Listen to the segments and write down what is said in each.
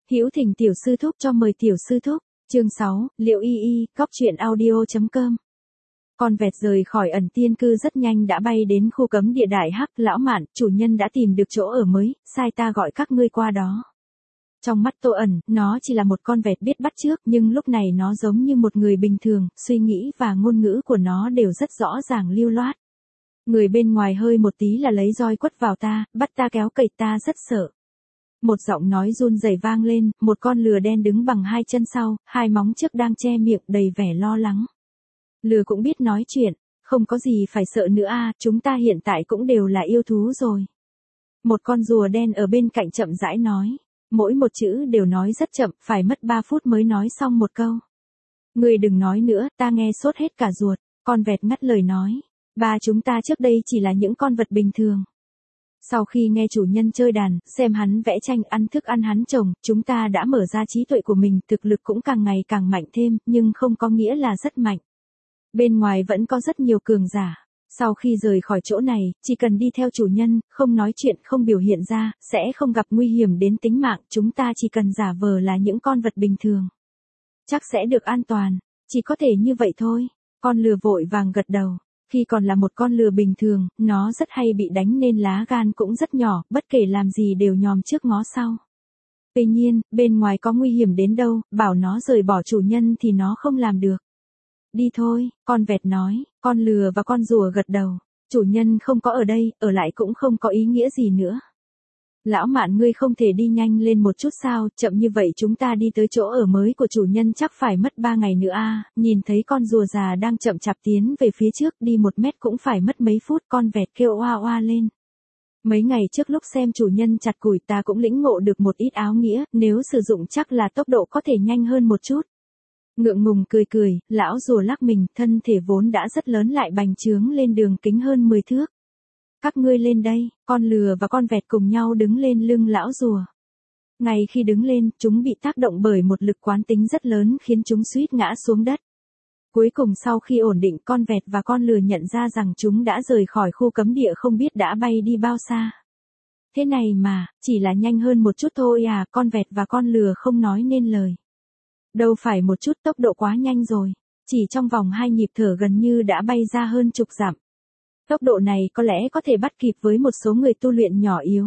Hữu Thỉnh tiểu sư thúc cho mời tiểu sư thúc. Chương 6, Liệu Y Y, Góc truyện audio.com. Con vẹt rời khỏi ẩn tiên cư rất nhanh đã bay đến khu cấm địa Đại Hắc. Lão Mạn, chủ nhân đã tìm được chỗ ở mới, sai ta gọi các ngươi qua đó. Trong mắt Tô Ẩn, nó chỉ là một con vẹt biết bắt chước, nhưng lúc này nó giống như một người bình thường, suy nghĩ và ngôn ngữ của nó đều rất rõ ràng lưu loát. Người bên ngoài hơi một tí là lấy roi quất vào ta, bắt ta kéo cậy, ta rất sợ. Một giọng nói run rẩy vang lên, một con lừa đen đứng bằng hai chân sau, hai móng trước đang che miệng đầy vẻ lo lắng. Lừa cũng biết nói chuyện, không có gì phải sợ nữa à, chúng ta hiện tại cũng đều là yêu thú rồi. Một con rùa đen ở bên cạnh chậm rãi nói, mỗi một chữ đều nói rất chậm, phải mất 3 phút mới nói xong một câu. Người đừng nói nữa, ta nghe sốt hết cả ruột, con vẹt ngắt lời nói, ba chúng ta trước đây chỉ là những con vật bình thường. Sau khi nghe chủ nhân chơi đàn, xem hắn vẽ tranh, ăn thức ăn hắn trồng, chúng ta đã mở ra trí tuệ của mình, thực lực cũng càng ngày càng mạnh thêm, nhưng không có nghĩa là rất mạnh. Bên ngoài vẫn có rất nhiều cường giả. Sau khi rời khỏi chỗ này, chỉ cần đi theo chủ nhân, không nói chuyện, không biểu hiện ra, sẽ không gặp nguy hiểm đến tính mạng, chúng ta chỉ cần giả vờ là những con vật bình thường. Chắc sẽ được an toàn, chỉ có thể như vậy thôi. Con lừa vội vàng gật đầu. Khi còn là một con lừa bình thường, nó rất hay bị đánh nên lá gan cũng rất nhỏ, bất kể làm gì đều nhòm trước ngó sau. Tuy nhiên, bên ngoài có nguy hiểm đến đâu, bảo nó rời bỏ chủ nhân thì nó không làm được. Đi thôi, con vẹt nói, con lừa và con rùa gật đầu. Chủ nhân không có ở đây, ở lại cũng không có ý nghĩa gì nữa. Lão Mạn, ngươi không thể đi nhanh lên một chút sao, chậm như vậy chúng ta đi tới chỗ ở mới của chủ nhân chắc phải mất 3 ngày nữa à. Nhìn thấy con rùa già đang chậm chạp tiến về phía trước, đi 1 mét cũng phải mất mấy phút, con vẹt kêu oa oa lên. Mấy ngày trước lúc xem chủ nhân chặt củi ta cũng lĩnh ngộ được một ít áo nghĩa, nếu sử dụng chắc là tốc độ có thể nhanh hơn một chút. Ngượng ngùng cười cười, lão rùa lắc mình, thân thể vốn đã rất lớn lại bành trướng lên đường kính hơn 10 thước. Các ngươi lên đây, con lừa và con vẹt cùng nhau đứng lên lưng lão rùa. Ngay khi đứng lên, chúng bị tác động bởi một lực quán tính rất lớn khiến chúng suýt ngã xuống đất. Cuối cùng sau khi ổn định, con vẹt và con lừa nhận ra rằng chúng đã rời khỏi khu cấm địa không biết đã bay đi bao xa. Thế này mà, chỉ là nhanh hơn một chút thôi à, con vẹt và con lừa không nói nên lời. Đâu phải một chút, tốc độ quá nhanh rồi. Chỉ trong vòng 2 nhịp thở gần như đã bay ra hơn chục dặm. Tốc độ này có lẽ có thể bắt kịp với một số người tu luyện nhỏ yếu.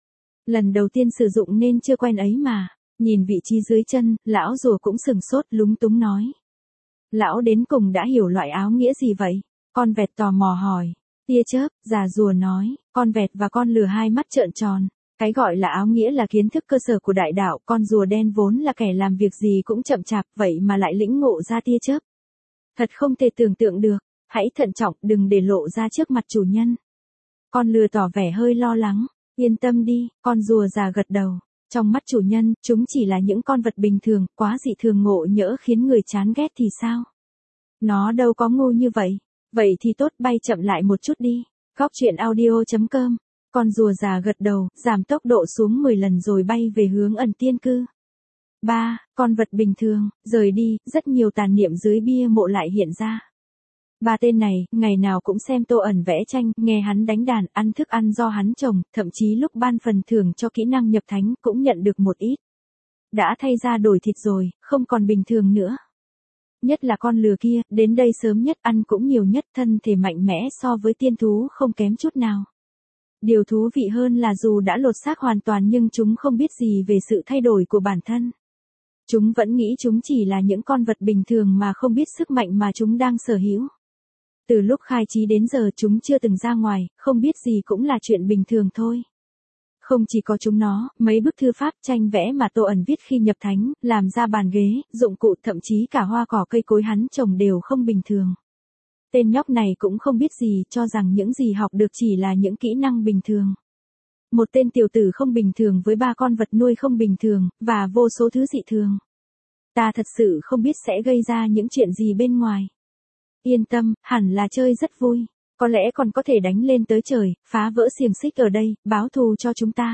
Lần đầu tiên sử dụng nên chưa quen ấy mà. Nhìn vị trí dưới chân, lão rùa cũng sừng sốt lúng túng nói. Lão đến cùng đã hiểu loại áo nghĩa gì vậy? Con vẹt tò mò hỏi. Tia chớp, già rùa nói. Con vẹt và con lừa hai mắt trợn tròn. Cái gọi là áo nghĩa là kiến thức cơ sở của đại đạo, con rùa đen vốn là kẻ làm việc gì cũng chậm chạp, vậy mà lại lĩnh ngộ ra tia chớp. Thật không thể tưởng tượng được, hãy thận trọng, đừng để lộ ra trước mặt chủ nhân. Con lừa tỏ vẻ hơi lo lắng, yên tâm đi, con rùa già gật đầu. Trong mắt chủ nhân, chúng chỉ là những con vật bình thường, quá dị thường ngộ nhỡ khiến người chán ghét thì sao? Nó đâu có ngu như vậy. Vậy thì tốt, bay chậm lại một chút đi. Góc truyện audio.com. Con rùa già gật đầu, giảm tốc độ xuống 10 lần rồi bay về hướng ẩn tiên cư. 3. Con vật bình thường, rời đi, rất nhiều tàn niệm dưới bia mộ lại hiện ra. 3 tên này, ngày nào cũng xem Tô Ẩn vẽ tranh, nghe hắn đánh đàn, ăn thức ăn do hắn trồng, thậm chí lúc ban phần thưởng cho kỹ năng nhập thánh cũng nhận được một ít. Đã thay ra đổi thịt rồi, không còn bình thường nữa. Nhất là con lừa kia, đến đây sớm nhất, ăn cũng nhiều nhất, thân thể mạnh mẽ so với tiên thú không kém chút nào. Điều thú vị hơn là dù đã lột xác hoàn toàn nhưng chúng không biết gì về sự thay đổi của bản thân. Chúng vẫn nghĩ chúng chỉ là những con vật bình thường mà không biết sức mạnh mà chúng đang sở hữu. Từ lúc khai trí đến giờ chúng chưa từng ra ngoài, không biết gì cũng là chuyện bình thường thôi. Không chỉ có chúng nó, mấy bức thư pháp tranh vẽ mà Tô Ẩn viết khi nhập thánh, làm ra bàn ghế, dụng cụ, thậm chí cả hoa cỏ cây cối hắn trồng đều không bình thường. Tên nhóc này cũng không biết gì, cho rằng những gì học được chỉ là những kỹ năng bình thường. Một tên tiểu tử không bình thường với 3 con vật nuôi không bình thường, và vô số thứ dị thường. Ta thật sự không biết sẽ gây ra những chuyện gì bên ngoài. Yên tâm, hẳn là chơi rất vui. Có lẽ còn có thể đánh lên tới trời, phá vỡ xiềng xích ở đây, báo thù cho chúng ta.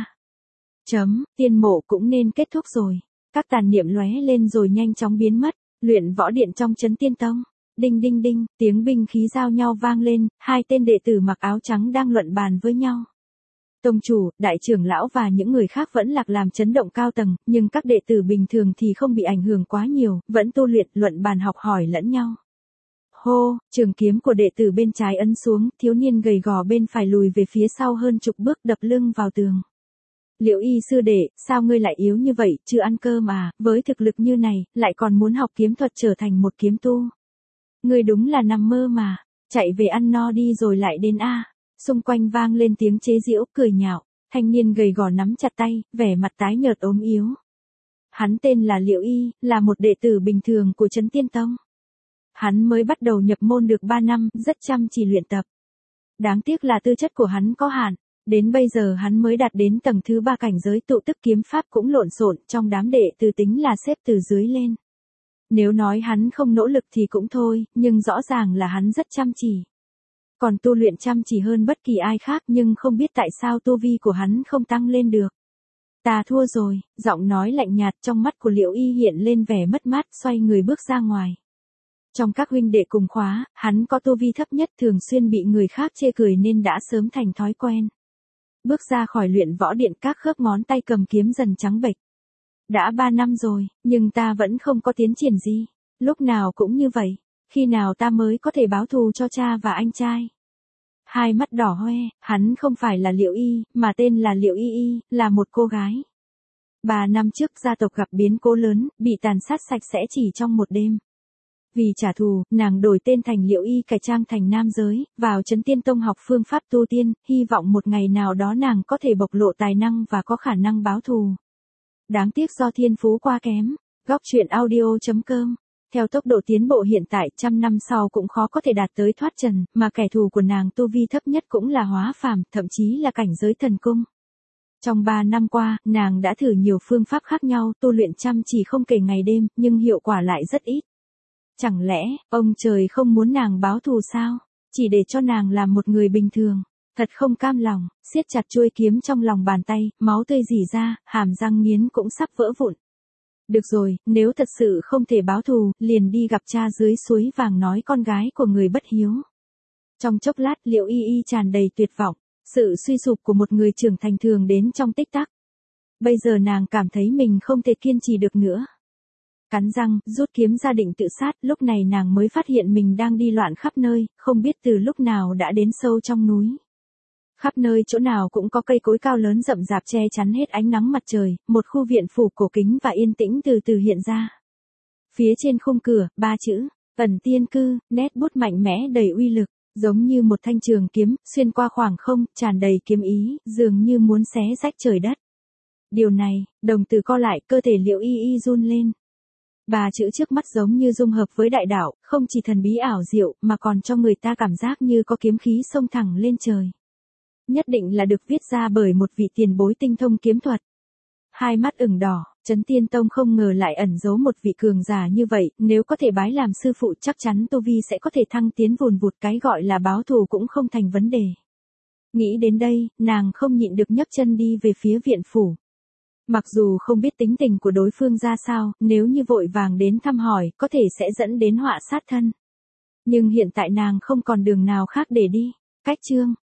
Tiên mộ cũng nên kết thúc rồi. Các tàn niệm lóe lên rồi nhanh chóng biến mất. Luyện võ điện trong trấn Tiên Tông. Đinh đinh đinh, tiếng binh khí giao nhau vang lên, 2 tên đệ tử mặc áo trắng đang luận bàn với nhau. Tông chủ, đại trưởng lão và những người khác vẫn lạc làm chấn động cao tầng, nhưng các đệ tử bình thường thì không bị ảnh hưởng quá nhiều, vẫn tu luyện, luận bàn học hỏi lẫn nhau. Hô, trường kiếm của đệ tử bên trái ấn xuống, thiếu niên gầy gò bên phải lùi về phía sau hơn chục bước, đập lưng vào tường. Liễu Y sư đệ, sao ngươi lại yếu như vậy, chưa ăn cơm à, với thực lực như này, lại còn muốn học kiếm thuật trở thành một kiếm tu. Ngươi đúng là nằm mơ mà, chạy về ăn no đi rồi lại đến a. Xung quanh vang lên tiếng chế giễu, cười nhạo, thanh niên gầy gò nắm chặt tay, vẻ mặt tái nhợt ốm yếu. Hắn tên là Liễu Y, là một đệ tử bình thường của Trấn Tiên Tông. Hắn mới bắt đầu nhập môn được 3 năm, rất chăm chỉ luyện tập. Đáng tiếc là tư chất của hắn có hạn, đến bây giờ hắn mới đạt đến tầng thứ 3 cảnh giới tụ tức kiếm pháp cũng lộn xộn, trong đám đệ tử tính là xếp từ dưới lên. Nếu nói hắn không nỗ lực thì cũng thôi, nhưng rõ ràng là hắn rất chăm chỉ. Còn tu luyện chăm chỉ hơn bất kỳ ai khác, nhưng không biết tại sao tu vi của hắn không tăng lên được. Ta thua rồi, giọng nói lạnh nhạt trong mắt của Liễu Y hiện lên vẻ mất mát, xoay người bước ra ngoài. Trong các huynh đệ cùng khóa, hắn có tu vi thấp nhất, thường xuyên bị người khác chê cười nên đã sớm thành thói quen. Bước ra khỏi luyện võ điện, các khớp ngón tay cầm kiếm dần trắng bệch. Đã 3 năm rồi, nhưng ta vẫn không có tiến triển gì. Lúc nào cũng như vậy, khi nào ta mới có thể báo thù cho cha và anh trai. Hai mắt đỏ hoe, hắn không phải là Liễu Y, mà tên là Liễu Y Y, là một cô gái. 3 năm trước gia tộc gặp biến cố lớn, bị tàn sát sạch sẽ chỉ trong một đêm. Vì trả thù, nàng đổi tên thành Liễu Y, cải trang thành nam giới, vào Trấn Tiên Tông học phương pháp tu tiên, hy vọng một ngày nào đó nàng có thể bộc lộ tài năng và có khả năng báo thù. Đáng tiếc do thiên phú quá kém. Góc truyện audio.com. Theo tốc độ tiến bộ hiện tại, 100 năm sau cũng khó có thể đạt tới thoát trần, mà kẻ thù của nàng tu vi thấp nhất cũng là hóa phàm, thậm chí là cảnh giới thần cung. Trong 3 năm qua, nàng đã thử nhiều phương pháp khác nhau, tu luyện chăm chỉ không kể ngày đêm, nhưng hiệu quả lại rất ít. Chẳng lẽ, ông trời không muốn nàng báo thù sao? Chỉ để cho nàng làm một người bình thường. Thật không cam lòng, siết chặt chuôi kiếm trong lòng bàn tay, máu tươi rỉ ra, hàm răng nghiến cũng sắp vỡ vụn. Được rồi, nếu thật sự không thể báo thù, liền đi gặp cha dưới suối vàng nói con gái của người bất hiếu. Trong chốc lát, Liễu Y Y tràn đầy tuyệt vọng, sự suy sụp của một người trưởng thành thường đến trong tích tắc. Bây giờ nàng cảm thấy mình không thể kiên trì được nữa. Cắn răng, rút kiếm ra định tự sát, lúc này nàng mới phát hiện mình đang đi loạn khắp nơi, không biết từ lúc nào đã đến sâu trong núi. Khắp nơi chỗ nào cũng có cây cối cao lớn rậm rạp che chắn hết ánh nắng mặt trời, một khu viện phủ cổ kính và yên tĩnh từ từ hiện ra. Phía trên khung cửa, 3 chữ, Ẩn Tiên Cư, nét bút mạnh mẽ đầy uy lực, giống như một thanh trường kiếm, xuyên qua khoảng không, tràn đầy kiếm ý, dường như muốn xé rách trời đất. Điều này, đồng tử co lại, cơ thể Liễu Y Y run lên. 3 chữ trước mắt giống như dung hợp với đại đạo, không chỉ thần bí ảo diệu, mà còn cho người ta cảm giác như có kiếm khí xông thẳng lên trời. Nhất định là được viết ra bởi một vị tiền bối tinh thông kiếm thuật. Hai mắt ửng đỏ, Trấn Tiên Tông không ngờ lại ẩn giấu một vị cường giả như vậy, nếu có thể bái làm sư phụ chắc chắn tu vi sẽ có thể thăng tiến vùn vụt, cái gọi là báo thù cũng không thành vấn đề. Nghĩ đến đây, nàng không nhịn được nhấc chân đi về phía viện phủ. Mặc dù không biết tính tình của đối phương ra sao, nếu như vội vàng đến thăm hỏi, có thể sẽ dẫn đến họa sát thân. Nhưng hiện tại nàng không còn đường nào khác để đi. Cách chương